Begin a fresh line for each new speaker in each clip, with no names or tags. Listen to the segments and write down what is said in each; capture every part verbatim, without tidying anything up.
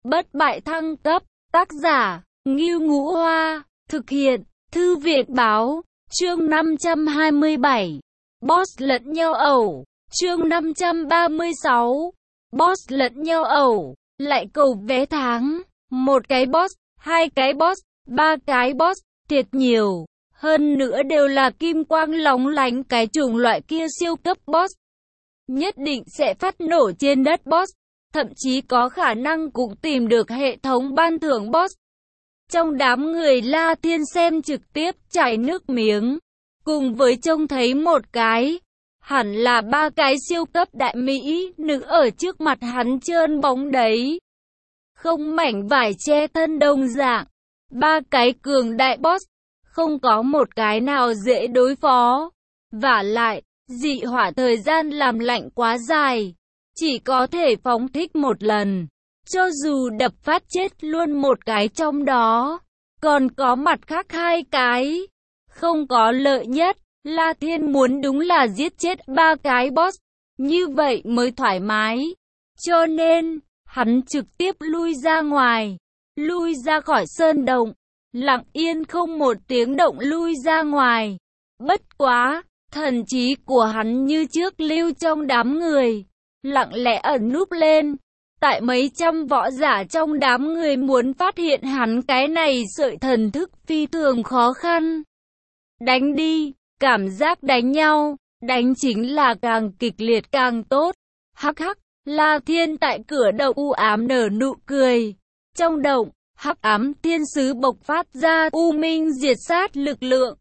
Bất bại thăng cấp, tác giả, Ngưu Ngũ Hoa, thực hiện, Thư viện Báo, chương năm trăm hai mươi bảy, Boss lẫn nhau ẩu, chương năm trăm ba mươi sáu, Boss lẫn nhau ẩu, lại cầu vé tháng, một cái boss, hai cái boss, ba cái boss, thiệt nhiều, hơn nữa đều là kim quang lóng lánh cái chủng loại kia siêu cấp boss. Nhất định sẽ phát nổ trên đất boss, thậm chí có khả năng cũng tìm được hệ thống ban thưởng boss. Trong đám người La Thiên xem trực tiếp chảy nước miếng, cùng với trông thấy một cái, hẳn là ba cái siêu cấp đại mỹ nữ ở trước mặt hắn trơn bóng đấy. Không mảnh vải che thân đồng dạng, ba cái cường đại boss, không có một cái nào dễ đối phó. Vả lại, dị hỏa thời gian làm lạnh quá dài, chỉ có thể phóng thích một lần. Cho dù đập phát chết luôn một cái trong đó, còn có mặt khác hai cái. Không có lợi nhất, La Thiên muốn đúng là giết chết ba cái boss, như vậy mới thoải mái. Cho nên, hắn trực tiếp lui ra ngoài, lui ra khỏi sơn động, lặng yên không một tiếng động lui ra ngoài. Bất quá, thần trí của hắn như trước lưu trong đám người, lặng lẽ ẩn núp lên. Tại mấy trăm võ giả trong đám người muốn phát hiện hắn cái này sợi thần thức phi thường khó khăn. Đánh đi, cảm giác đánh nhau, đánh chính là càng kịch liệt càng tốt. Hắc hắc, La Thiên tại cửa động u ám nở nụ cười. Trong động, hắc ám thiên sứ bộc phát ra u minh diệt sát lực lượng.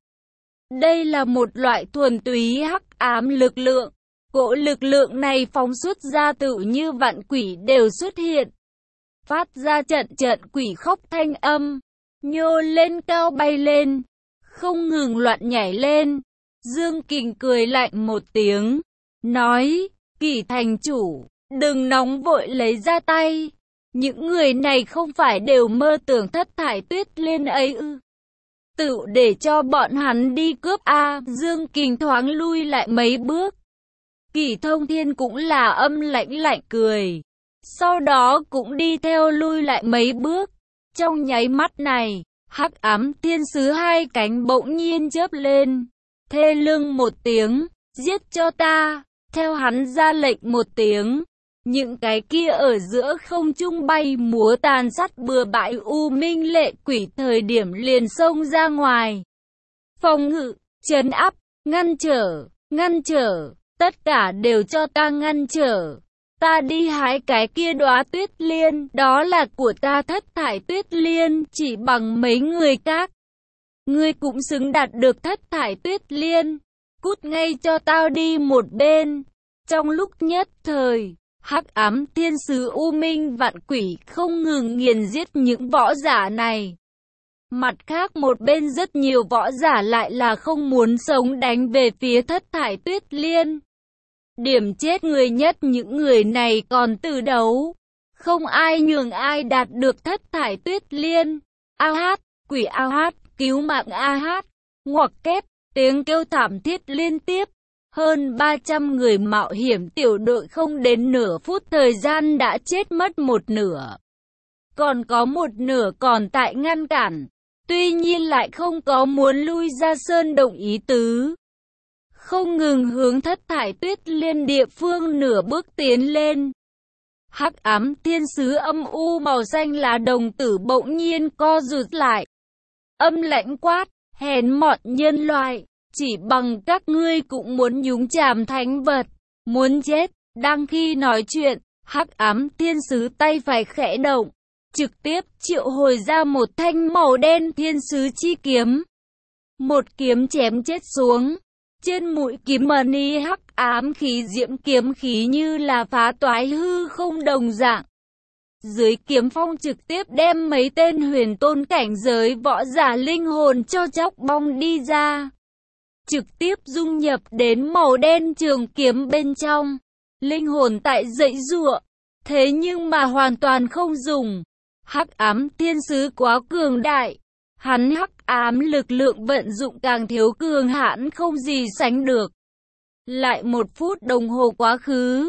Đây là một loại thuần túy hắc ám lực lượng. Cỗ lực lượng này phóng xuất ra tự như vạn quỷ đều xuất hiện. Phát ra trận trận quỷ khóc thanh âm. Nhô lên cao bay lên. Không ngừng loạn nhảy lên. Dương Kình cười lạnh một tiếng. Nói, Kỷ thành chủ, đừng nóng vội lấy ra tay. Những người này không phải đều mơ tưởng thất thải tuyết liên ấy ư. Tự để cho bọn hắn đi cướp a. Dương Kình thoáng lui lại mấy bước. Kỷ Thông Thiên cũng là âm lãnh lạnh cười. Sau đó cũng đi theo lui lại mấy bước. Trong nháy mắt này, hắc ám thiên sứ hai cánh bỗng nhiên chớp lên. Thê lưng một tiếng, giết cho ta. Theo hắn ra lệnh một tiếng. Những cái kia ở giữa không trung bay múa tàn sát bừa bãi u minh lệ quỷ thời điểm liền xông ra ngoài. Phòng ngự, trấn áp, ngăn trở, ngăn trở. Tất cả đều cho ta ngăn trở. Ta đi hái cái kia đóa tuyết liên, đó là của ta thất thải tuyết liên, chỉ bằng mấy người các. Ngươi cũng xứng đạt được thất thải tuyết liên. Cút ngay cho tao đi một bên. Trong lúc nhất thời, hắc ám thiên sứ u minh vạn quỷ không ngừng nghiền giết những võ giả này. Mặt khác một bên rất nhiều võ giả lại là không muốn sống đánh về phía thất thải tuyết liên. Điểm chết người nhất những người này còn từ đấu. Không ai nhường ai đạt được thất thải tuyết liên. A hát, quỷ A hát, cứu mạng A hát. Ngoặc kép, tiếng kêu thảm thiết liên tiếp. Hơn ba trăm người mạo hiểm tiểu đội không đến nửa phút thời gian đã chết mất một nửa. Còn có một nửa còn tại ngăn cản. Tuy nhiên lại không có muốn lui ra sơn động ý tứ. Không ngừng hướng thất thải tuyết liên địa phương nửa bước tiến lên. Hắc ám thiên sứ âm u màu xanh lá đồng tử bỗng nhiên co rụt lại. Âm lãnh quát, hèn mọn nhân loại, chỉ bằng các ngươi cũng muốn nhúng chàm thánh vật, muốn chết. Đang khi nói chuyện, hắc ám thiên sứ tay phải khẽ động, trực tiếp triệu hồi ra một thanh màu đen thiên sứ chi kiếm. Một kiếm chém chết xuống. Trên mũi kiếm mờ ni hắc ám khí diễm kiếm khí như là phá toái hư không đồng dạng. Dưới kiếm phong trực tiếp đem mấy tên huyền tôn cảnh giới võ giả linh hồn cho chóc bong đi ra. Trực tiếp dung nhập đến màu đen trường kiếm bên trong. Linh hồn tại dãy giụa. Thế nhưng mà hoàn toàn không dùng. Hắc ám thiên sứ quá cường đại. Hắn hắc ám lực lượng vận dụng càng thiếu cường hãn không gì sánh được. Lại một phút đồng hồ quá khứ,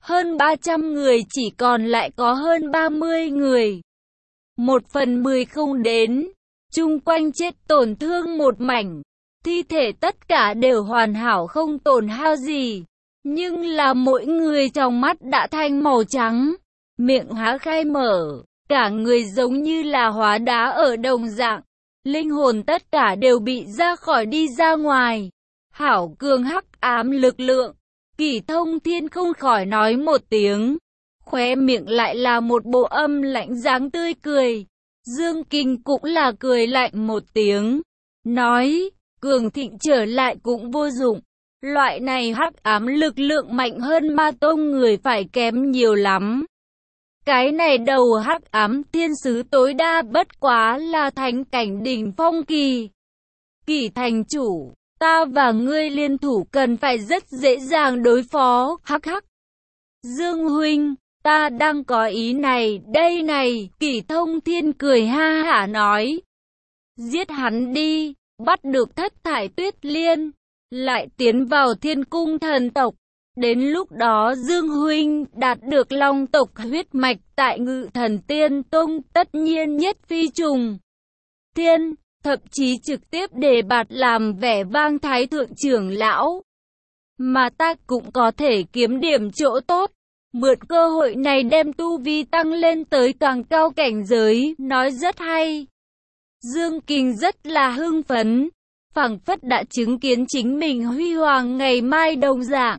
hơn ba trăm người chỉ còn lại có hơn ba mươi người. Một phần mười không đến, chung quanh chết tổn thương một mảnh. Thi thể tất cả đều hoàn hảo không tổn hao gì. Nhưng là mỗi người trong mắt đã thành màu trắng, miệng há khai mở, cả người giống như là hóa đá ở đồng dạng. Linh hồn tất cả đều bị ra khỏi đi ra ngoài. Hảo cường hắc ám lực lượng. Kỷ Thông Thiên không khỏi nói một tiếng. Khóe miệng lại là một bộ âm lạnh dáng tươi cười. Dương Kình cũng là cười lạnh một tiếng. Nói, cường thịnh trở lại cũng vô dụng. Loại này hắc ám lực lượng mạnh hơn ma tông người phải kém nhiều lắm. Cái này đầu hắc ám thiên sứ tối đa bất quá là thánh cảnh đỉnh phong kỳ. Kỷ thành chủ, ta và ngươi liên thủ cần phải rất dễ dàng đối phó, hắc hắc. Dương huynh, ta đang có ý này, đây này, Kỷ Thông Thiên cười ha hả nói. Giết hắn đi, bắt được Thất Thải Tuyết Liên, lại tiến vào Thiên Cung thần tộc. Đến lúc đó Dương huynh đạt được long tộc huyết mạch tại Ngự Thần Tiên Tông tất nhiên nhất phi trùng thiên, thậm chí trực tiếp đề bạt làm vẻ vang thái thượng trưởng lão. Mà ta cũng có thể kiếm điểm chỗ tốt, mượn cơ hội này đem tu vi tăng lên tới càng cao cảnh giới, nói rất hay. Dương Kình rất là hưng phấn, phảng phất đã chứng kiến chính mình huy hoàng ngày mai đồng dạng.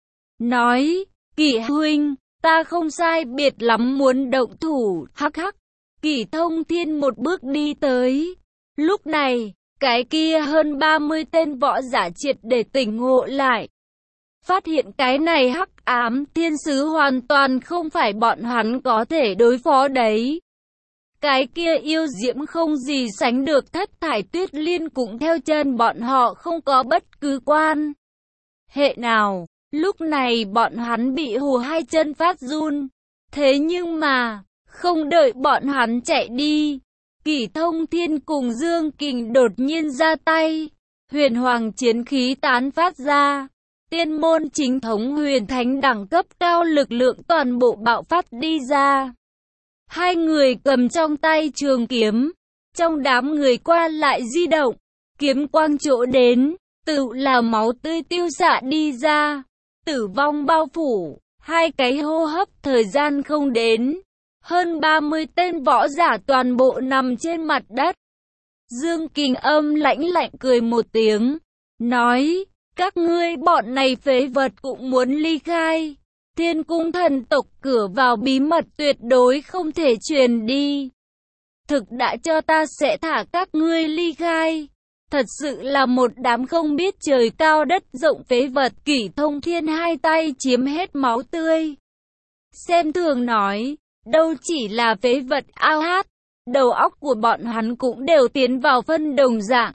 Nói, Kỷ huynh, ta không sai biệt lắm muốn động thủ, hắc hắc. Kỷ Thông Thiên một bước đi tới. Lúc này, cái kia hơn ba mươi tên võ giả triệt để tỉnh ngộ lại. Phát hiện cái này hắc ám thiên sứ hoàn toàn không phải bọn hắn có thể đối phó đấy. Cái kia yêu diễm không gì sánh được Thất Thải Tuyết Liên cũng theo chân bọn họ không có bất cứ quan hệ nào. Lúc này bọn hắn bị hù hai chân phát run. Thế nhưng mà, không đợi bọn hắn chạy đi, Kỷ Thông Thiên cùng Dương Kình đột nhiên ra tay. Huyền hoàng chiến khí tán phát ra. Tiên môn chính thống huyền thánh đẳng cấp cao lực lượng toàn bộ bạo phát đi ra. Hai người cầm trong tay trường kiếm. Trong đám người qua lại di động. Kiếm quang chỗ đến, tự là máu tươi tiêu xạ đi ra. Tử vong bao phủ, hai cái hô hấp thời gian không đến. Hơn ba mươi tên võ giả toàn bộ nằm trên mặt đất. Dương Kình âm lãnh lạnh cười một tiếng. Nói, các ngươi bọn này phế vật cũng muốn ly khai. Thiên cung thần tộc cửa vào bí mật tuyệt đối không thể truyền đi. Thực đã cho ta sẽ thả các ngươi ly khai. Thật sự là một đám không biết trời cao đất rộng phế vật. Kỷ Thông Thiên hai tay chiếm hết máu tươi. Xem thường nói, đâu chỉ là phế vật ao hát, đầu óc của bọn hắn cũng đều tiến vào phân đồng dạng.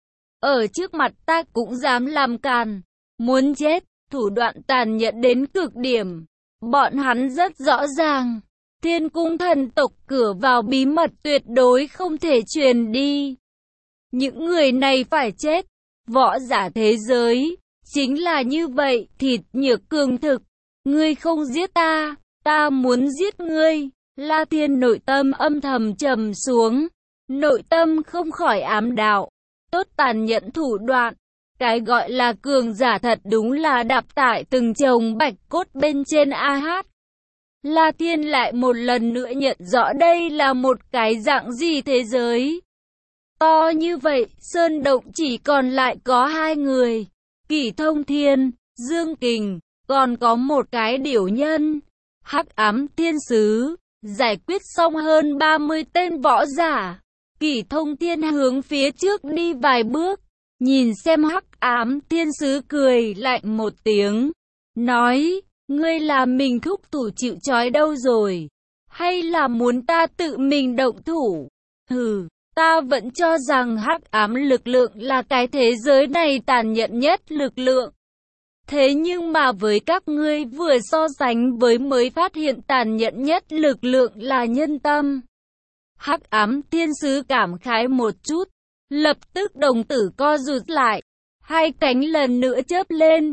Ở trước mặt ta cũng dám làm càn, muốn chết, thủ đoạn tàn nhẫn đến cực điểm. Bọn hắn rất rõ ràng, Thiên cung thần tộc cửa vào bí mật tuyệt đối không thể truyền đi. Những người này phải chết. Võ giả thế giới chính là như vậy, thịt nhược cường thực. Ngươi không giết ta, ta muốn giết ngươi. La Thiên nội tâm âm thầm trầm xuống, nội tâm không khỏi ám đạo. Tốt tàn nhẫn thủ đoạn, cái gọi là cường giả thật đúng là đạp tại từng chồng bạch cốt bên trên a hát. La Thiên lại một lần nữa nhận rõ đây là một cái dạng gì thế giới. To như vậy, sơn động chỉ còn lại có hai người, Kỷ Thông Thiên, Dương Kình, còn có một cái điểu nhân, Hắc Ám Thiên Sứ. Giải quyết xong hơn ba mươi tên võ giả, Kỷ Thông Thiên hướng phía trước đi vài bước, nhìn xem Hắc Ám Thiên Sứ cười lạnh một tiếng, nói, ngươi là mình thúc thủ chịu trói đâu rồi, hay là muốn ta tự mình động thủ? Hừ, ta vẫn cho rằng Hắc Ám lực lượng là cái thế giới này tàn nhẫn nhất lực lượng. Thế nhưng mà với các ngươi vừa so sánh với mới phát hiện tàn nhẫn nhất lực lượng là nhân tâm. Hắc Ám Thiên Sứ cảm khái một chút, lập tức đồng tử co rụt lại, hai cánh lần nữa chớp lên,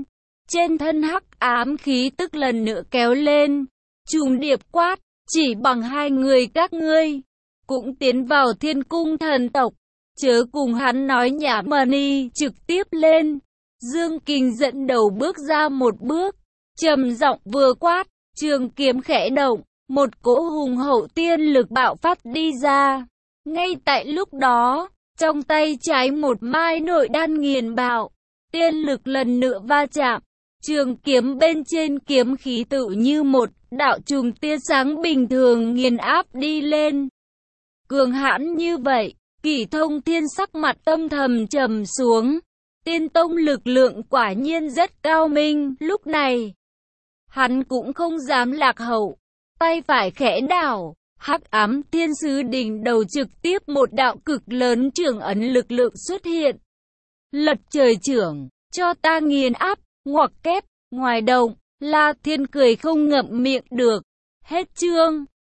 Trên thân hắc ám khí tức lần nữa kéo lên, trùng điệp quát, chỉ bằng hai người các ngươi, cũng tiến vào thiên cung thần tộc, chớ cùng hắn nói nhảm mà đi, trực tiếp lên. Dương Kình dẫn đầu bước ra một bước, trầm giọng vừa quát, trường kiếm khẽ động, một cỗ hùng hậu tiên lực bạo phát đi ra. Ngay tại lúc đó, trong tay trái một mai nội đan nghiền bạo, tiên lực lần nữa va chạm, trường kiếm bên trên kiếm khí tự như một đạo chùm tia sáng bình thường nghiền áp đi lên. Cường hãn như vậy, Kỷ Thông Thiên sắc mặt âm thầm trầm xuống. Tiên tông lực lượng quả nhiên rất cao minh, lúc này hắn cũng không dám lạc hậu, tay phải khẽ đảo, hắc ám thiên sứ đỉnh đầu trực tiếp một đạo cực lớn trưởng ấn lực lượng xuất hiện. Lật trời trưởng, cho ta nghiền áp, ngoặc kép, ngoài động, La Thiên cười không ngậm miệng được. Hết chương.